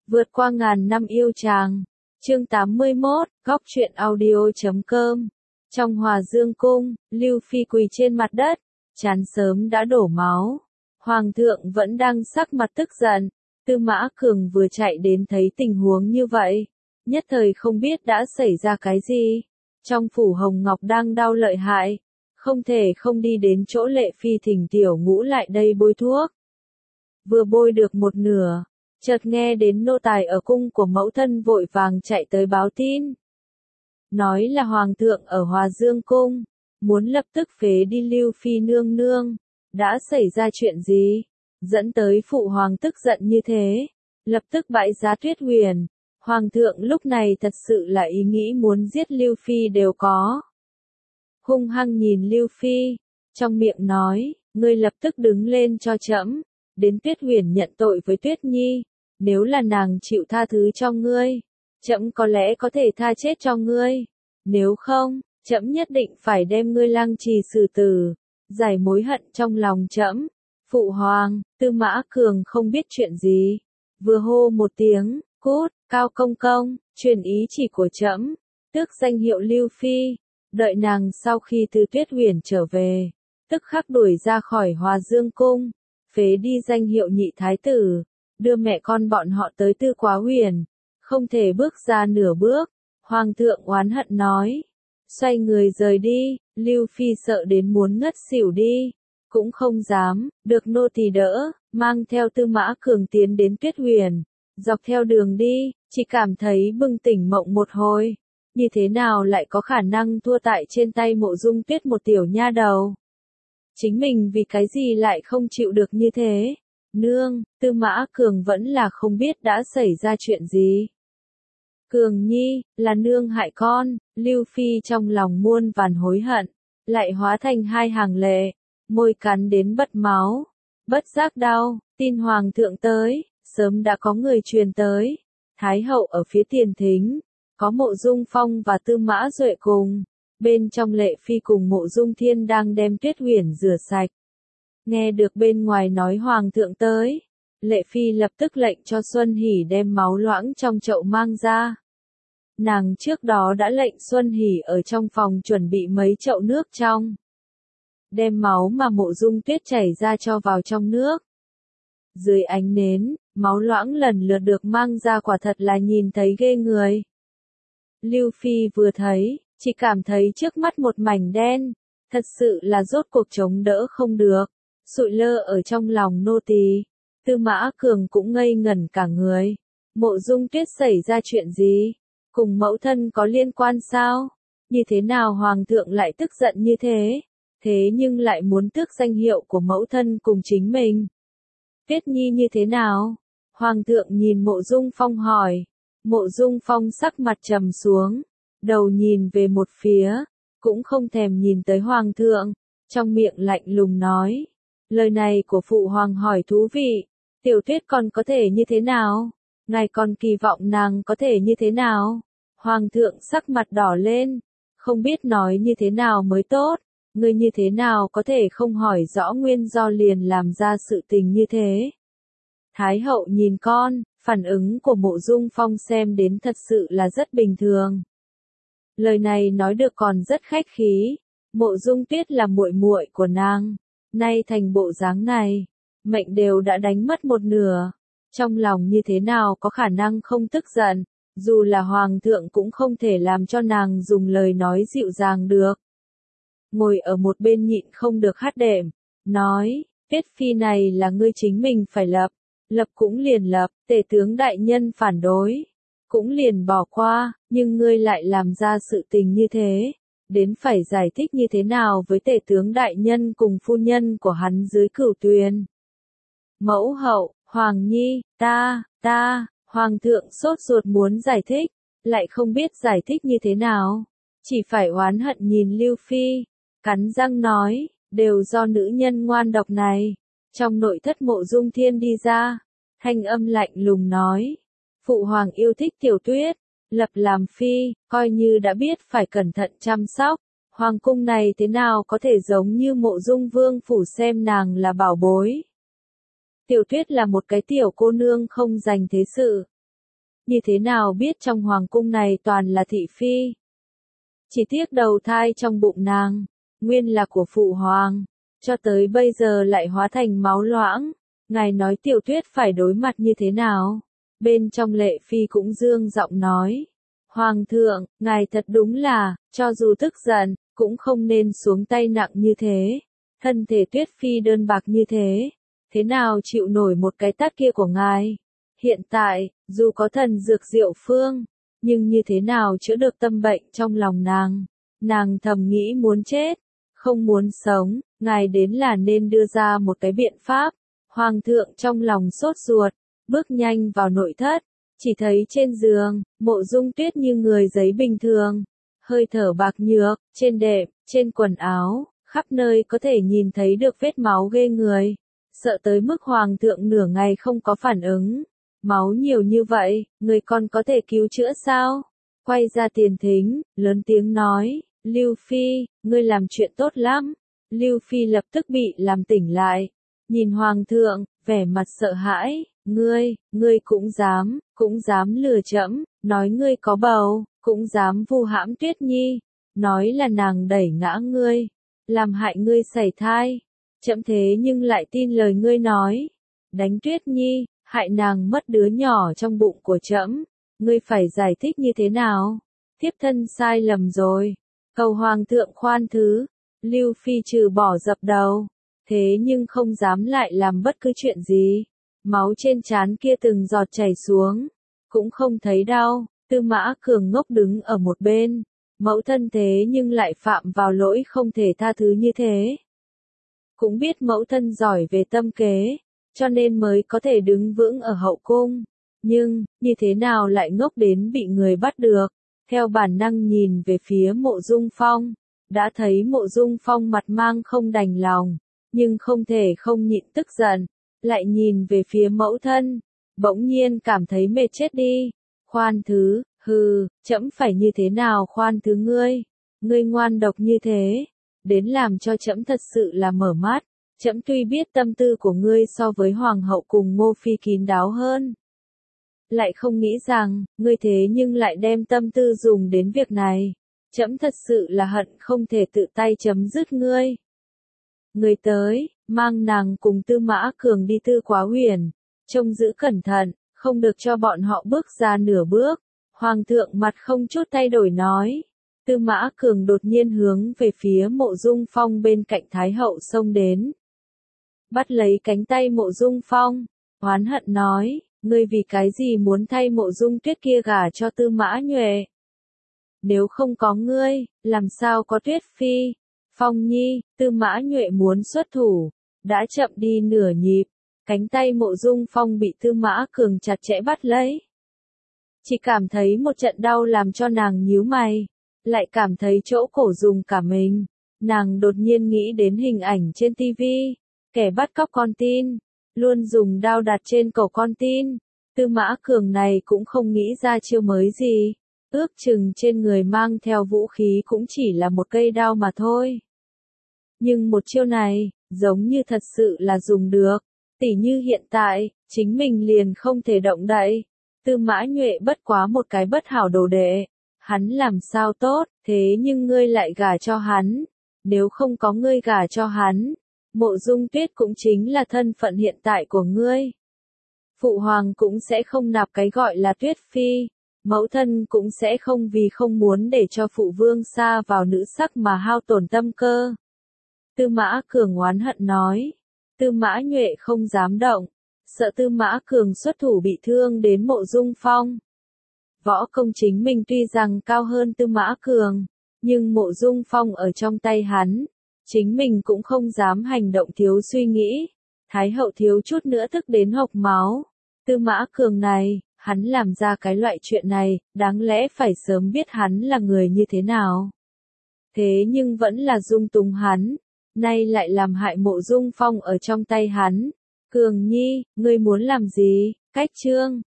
Vượt qua ngàn năm yêu chàng. Chương 81, góc truyện audio.com. Trong Hòa Dương cung, Lưu Phi quỳ trên mặt đất, trán sớm đã đổ máu. Hoàng thượng vẫn đang sắc mặt tức giận. Tư Mã Cường vừa chạy đến thấy tình huống như vậy, nhất thời không biết đã xảy ra cái gì. Trong phủ Hồng Ngọc đang đau lợi hại, không thể không đi đến chỗ Lệ Phi thỉnh tiểu ngũ lại đây bôi thuốc. Vừa bôi được một nửa, chợt nghe đến nô tài ở cung của mẫu thân vội vàng chạy tới báo tin. Nói là hoàng thượng ở Hòa Dương cung, muốn lập tức phế đi Lưu Phi nương nương. Đã xảy ra chuyện gì? Dẫn tới phụ hoàng tức giận như thế, lập tức bãi giá Tuyết Huyền. Hoàng thượng lúc này thật sự là ý nghĩ muốn giết Lưu Phi đều có. Hung hăng nhìn Lưu Phi, trong miệng nói, ngươi lập tức đứng lên cho trẫm, đến Tuyết Huyền nhận tội với Tuyết Nhi, nếu là nàng chịu tha thứ cho ngươi, trẫm có lẽ có thể tha chết cho ngươi, nếu không, trẫm nhất định phải đem ngươi lăng trì xử tử, giải mối hận trong lòng trẫm. Phụ hoàng, Tư Mã Cường không biết chuyện gì, vừa hô một tiếng, cút, Cao công công, truyền ý chỉ của trẫm, tước danh hiệu Lưu Phi, đợi nàng sau khi từ Tuyết Huyền trở về, tức khắc đuổi ra khỏi Hòa Dương cung, phế đi danh hiệu nhị thái tử, đưa mẹ con bọn họ tới Tư Quá Huyền, không thể bước ra nửa bước. Hoàng thượng oán hận nói, xoay người rời đi. Lưu Phi sợ đến muốn ngất xỉu đi, cũng không dám, được nô tỳ đỡ, mang theo Tư Mã Cường tiến đến Tuyết Huyền. Dọc theo đường đi, chỉ cảm thấy bừng tỉnh mộng một hồi, như thế nào lại có khả năng thua tại trên tay Mộ Dung Tuyết một tiểu nha đầu. Chính mình vì cái gì lại không chịu được như thế? Nương, Tư Mã Cường vẫn là không biết đã xảy ra chuyện gì. Cường Nhi, là nương hại con. Lưu Phi trong lòng muôn vàn hối hận, lại hóa thành hai hàng lệ, môi cắn đến bật máu, bất giác đau. Tin hoàng thượng tới, sớm đã có người truyền tới. Thái hậu ở phía tiền thính, có Mộ Dung Phong và Tư Mã Duệ cùng. Bên trong Lệ Phi cùng Mộ Dung Thiên đang đem Tuyết Huyền rửa sạch. Nghe được bên ngoài nói hoàng thượng tới, Lệ Phi lập tức lệnh cho Xuân Hỷ đem máu loãng trong chậu mang ra. Nàng trước đó đã lệnh Xuân Hỷ ở trong phòng chuẩn bị mấy chậu nước trong. Đem máu mà Mộ Dung Tuyết chảy ra cho vào trong nước. Dưới ánh nến, máu loãng lần lượt được mang ra, quả thật là nhìn thấy ghê người. Lưu Phi vừa thấy, chỉ cảm thấy trước mắt một mảnh đen, thật sự là rốt cuộc chống đỡ không được, sụi lơ ở trong lòng nô tỳ. Tư Mã Cường cũng ngây ngẩn cả người. Mộ Dung Tuyết xảy ra chuyện gì? Cùng mẫu thân có liên quan sao? Như thế nào hoàng thượng lại tức giận như thế? Thế nhưng lại muốn tước danh hiệu của mẫu thân cùng chính mình. Tuyết Nhi như thế nào? Hoàng thượng nhìn Mộ Dung Phong hỏi. Mộ Dung Phong sắc mặt trầm xuống, đầu nhìn về một phía, cũng không thèm nhìn tới hoàng thượng, trong miệng lạnh lùng nói. Lời này của phụ hoàng hỏi thú vị, Tiểu Tuyết còn có thể như thế nào? Ngài còn kỳ vọng nàng có thể như thế nào? Hoàng thượng sắc mặt đỏ lên, không biết nói như thế nào mới tốt, ngươi như thế nào có thể không hỏi rõ nguyên do liền làm ra sự tình như thế? Thái hậu nhìn con, phản ứng của Mộ Dung Phong xem đến thật sự là rất bình thường. Lời này nói được còn rất khách khí, Mộ Dung Tuyết là muội muội của nàng, nay thành bộ dáng này, mệnh đều đã đánh mất một nửa, trong lòng như thế nào có khả năng không tức giận, dù là hoàng thượng cũng không thể làm cho nàng dùng lời nói dịu dàng được. Ngồi ở một bên nhịn không được hắt đệm, nói, Tuyết Phi này là ngươi chính mình phải lập cũng liền lập, tể tướng đại nhân phản đối, cũng liền bỏ qua, nhưng ngươi lại làm ra sự tình như thế, đến phải giải thích như thế nào với tể tướng đại nhân cùng phu nhân của hắn dưới Cửu Tuyền. Mẫu hậu, Hoàng Nhi, Hoàng thượng sốt ruột muốn giải thích, lại không biết giải thích như thế nào, chỉ phải oán hận nhìn Lưu Phi, cắn răng nói, đều do nữ nhân ngoan độc này. Trong nội thất Mộ Dung Thiên đi ra, thanh âm lạnh lùng nói, phụ hoàng yêu thích Tiểu Tuyết, lập làm phi, coi như đã biết phải cẩn thận chăm sóc, hoàng cung này thế nào có thể giống như Mộ Dung Vương phủ xem nàng là bảo bối. Tiểu Tuyết là một cái tiểu cô nương không dành thế sự, như thế nào biết trong hoàng cung này toàn là thị phi. Chỉ tiếc đầu thai trong bụng nàng, nguyên là của phụ hoàng, cho tới bây giờ lại hóa thành máu loãng. Ngài nói Tiểu Tuyết phải đối mặt như thế nào? Bên trong Lệ Phi cũng dương giọng nói. Hoàng thượng, ngài thật đúng là, cho dù tức giận, cũng không nên xuống tay nặng như thế. Thân thể Tuyết Phi đơn bạc như thế, thế nào chịu nổi một cái tát kia của ngài? Hiện tại, dù có thần dược diệu phương, nhưng như thế nào chữa được tâm bệnh trong lòng nàng? Nàng thầm nghĩ muốn chết, không muốn sống, ngài đến là nên đưa ra một cái biện pháp. Hoàng thượng trong lòng sốt ruột, bước nhanh vào nội thất, chỉ thấy trên giường, Mộ Dung Tuyết như người giấy bình thường, hơi thở bạc nhược, trên đệm, trên quần áo, khắp nơi có thể nhìn thấy được vết máu ghê người, sợ tới mức hoàng thượng nửa ngày không có phản ứng. Máu nhiều như vậy, người còn có thể cứu chữa sao? Quay ra tiền thính, lớn tiếng nói, Lưu Phi, ngươi làm chuyện tốt lắm. Lưu Phi lập tức bị làm tỉnh lại, nhìn hoàng thượng, vẻ mặt sợ hãi, ngươi cũng dám lừa trẫm, nói ngươi có bầu, cũng dám vu hãm Tuyết Nhi, nói là nàng đẩy ngã ngươi, làm hại ngươi sảy thai, trẫm thế nhưng lại tin lời ngươi nói, đánh Tuyết Nhi, hại nàng mất đứa nhỏ trong bụng của trẫm, ngươi phải giải thích như thế nào? Thiếp thân sai lầm rồi, cầu hoàng thượng khoan thứ. Lưu Phi trừ bỏ dập đầu, thế nhưng không dám lại làm bất cứ chuyện gì. Máu trên trán kia từng giọt chảy xuống, cũng không thấy đau. Tư Mã Cường ngốc đứng ở một bên, mẫu thân thế nhưng lại phạm vào lỗi không thể tha thứ như thế. Cũng biết mẫu thân giỏi về tâm kế, cho nên mới có thể đứng vững ở hậu cung, nhưng, như thế nào lại ngốc đến bị người bắt được, theo bản năng nhìn về phía Mộ Dung Phong, đã thấy Mộ Dung Phong mặt mang không đành lòng, nhưng không thể không nhịn tức giận, lại nhìn về phía mẫu thân, bỗng nhiên cảm thấy mệt chết đi, khoan thứ, hừ, trẫm phải như thế nào khoan thứ ngươi ngoan độc như thế, đến làm cho trẫm thật sự là mở mắt. Trẫm tuy biết tâm tư của ngươi so với hoàng hậu cùng Ngô Phi kín đáo hơn, lại không nghĩ rằng, ngươi thế nhưng lại đem tâm tư dùng đến việc này. Trẫm thật sự là hận không thể tự tay chấm dứt ngươi. Ngươi tới, mang nàng cùng Tư Mã Cường đi Tư Quá Huyền, trông giữ cẩn thận, không được cho bọn họ bước ra nửa bước. Hoàng thượng mặt không chút thay đổi nói. Tư Mã Cường đột nhiên hướng về phía Mộ Dung Phong bên cạnh Thái hậu xông đến. Bắt lấy cánh tay Mộ Dung Phong, oán hận nói, ngươi vì cái gì muốn thay Mộ Dung Tuyết kia gả cho Tư Mã Nhuệ? Nếu không có ngươi, làm sao có Tuyết Phi? Phong Nhi, Tư Mã Nhuệ muốn xuất thủ, đã chậm đi nửa nhịp, cánh tay Mộ Dung Phong bị Tư Mã Cường chặt chẽ bắt lấy. Chỉ cảm thấy một trận đau làm cho nàng nhíu mày, lại cảm thấy chỗ cổ dùng cả mình. Nàng đột nhiên nghĩ đến hình ảnh trên tivi, kẻ bắt cóc con tin, luôn dùng đao đặt trên cổ con tin. Tư Mã Cường này cũng không nghĩ ra chiêu mới gì, ước chừng trên người mang theo vũ khí cũng chỉ là một cây đao mà thôi. Nhưng một chiêu này, giống như thật sự là dùng được, tỉ như hiện tại, chính mình liền không thể động đậy. Tư Mã Nhuệ bất quá một cái bất hảo đồ đệ, hắn làm sao tốt, thế nhưng ngươi lại gả cho hắn, nếu không có ngươi gả cho hắn, Mộ Dung Tuyết cũng chính là thân phận hiện tại của ngươi. Phụ hoàng cũng sẽ không nạp cái gọi là Tuyết Phi, mẫu thân cũng sẽ không vì không muốn để cho phụ vương xa vào nữ sắc mà hao tổn tâm cơ. Tư Mã Cường oán hận nói, Tư Mã Nhuệ không dám động, sợ Tư Mã Cường xuất thủ bị thương đến Mộ Dung Phong. Võ công chính mình tuy rằng cao hơn Tư Mã Cường, nhưng Mộ Dung Phong ở trong tay hắn, chính mình cũng không dám hành động thiếu suy nghĩ. Thái hậu thiếu chút nữa tức đến hộc máu. Tư Mã Cường này, hắn làm ra cái loại chuyện này, đáng lẽ phải sớm biết hắn là người như thế nào. Thế nhưng vẫn là dung túng hắn, nay lại làm hại Mộ Dung Phong ở trong tay hắn. Cường Nhi, ngươi muốn làm gì? Cách chương